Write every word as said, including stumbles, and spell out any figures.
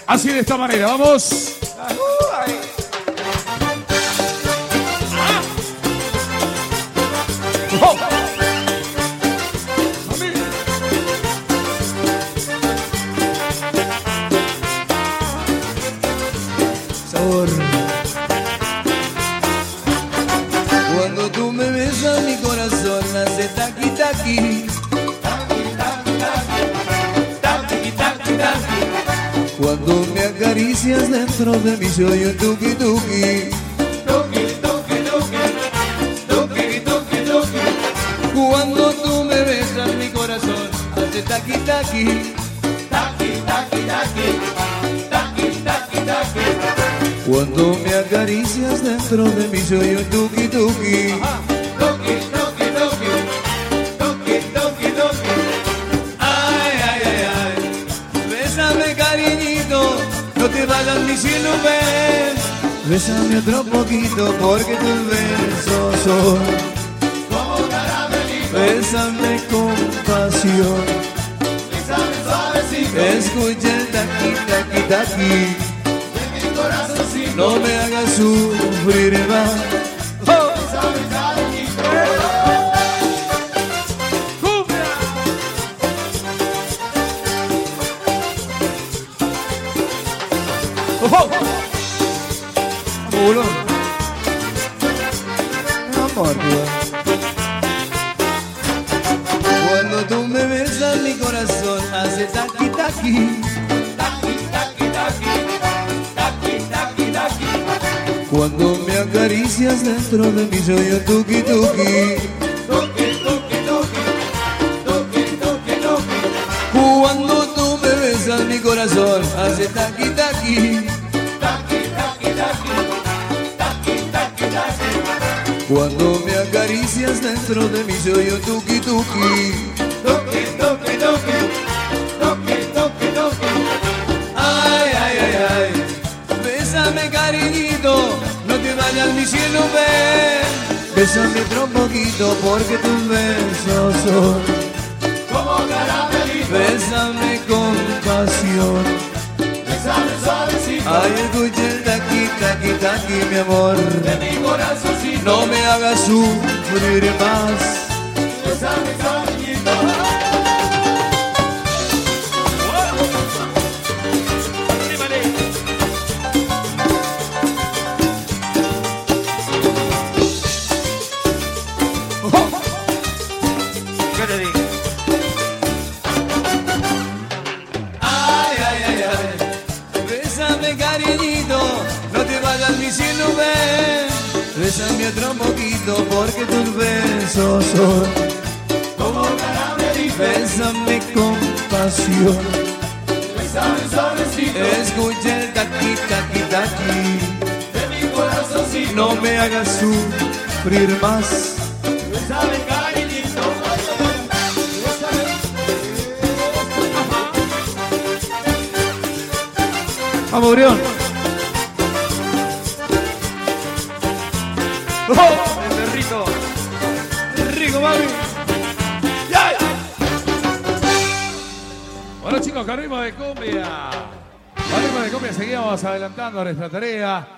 Así de esta manera, vamos. Oh. Sabor. Cuando tú me besas mi corazón hace taqui taqui. Cuando me acaricias dentro de mi sueño tuki tuki. Tuki tuki tuki. Tuki tuki tuki. Cuando tú me besas mi corazón hace taqui taqui. Taqui taqui taqui. Taqui taqui taqui. Cuando me acaricias dentro de mi sueño tuki tuki. Tuki tuki tuki. Tuki tuki tuki. Ay ay ay ay. Bésame cariñito, no te vayas mi cielo, ven. Bésame otro poquito porque tus besos son como caramelito. Bésame con pasión. Bésame suavecito. Escucha el taqui taqui taqui de mi corazoncito. No me hagas sufrir más. Oh. Bésame cariñito. Oh. Amor, amor. Cuando tú me besas mi corazón hace taqui taqui. Taqui taqui taqui. Taqui taqui taqui. Cuando me acaricias dentro de mi sueño tuki tuki. Tuki tuki tuki. Tuki tuki tuki. Cuando tú me besas mi corazón hace taqui taqui. Cuando me acaricias dentro de mi sueño tuki tuki. Tuki tuki tuki. Tuki tuki tuki. Ay ay ay ay. Bésame cariñito, no te vayas mi cielo, ven. Bésame otro poquito porque tus besos son como caramelito. Bésame con pasión. Bésame suavecito. Ay, escucha el taqui taqui taqui, mi amor. De mi corazoncito. No me hagas sufrir más. Bésame cariñito. ¿Qué te digo? Ay, ay, ay, ay. Bésame cariñito, no te vayas mi cielo, ven. Bésame otro poquito porque tus besos son como caramelito. Bésame con pasión. Bésame suavecito. Escucha el taqui taqui taqui de mi corazoncito. No me hagas sufrir más. Bésame cariñito. Vamos, Brión. Oh. El rico. El rico, mami. ¡Ya! Bueno, chicos, que ritmo de cumbia. Con ritmo de cumbia seguimos adelantando nuestra tarea.